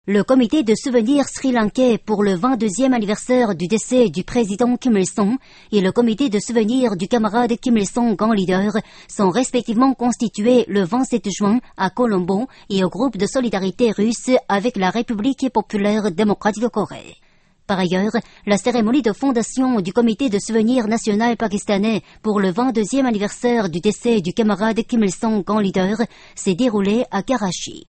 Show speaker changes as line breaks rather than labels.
Le comité de souvenirs sri-lankais pour le 22e anniversaire du décès du président Kim Il-sung et le comité de souvenirs du camarade Kim Il-sung grand leader sont respectivement constitués le 27 juin à Colombo et au groupe de solidarité russe avec la République populaire démocratique de Corée. Par ailleurs, la cérémonie de fondation du comité de souvenirs national pakistanais pour le 22e anniversaire du décès du camarade Kim Il-sung grand leader s'est déroulée à Karachi.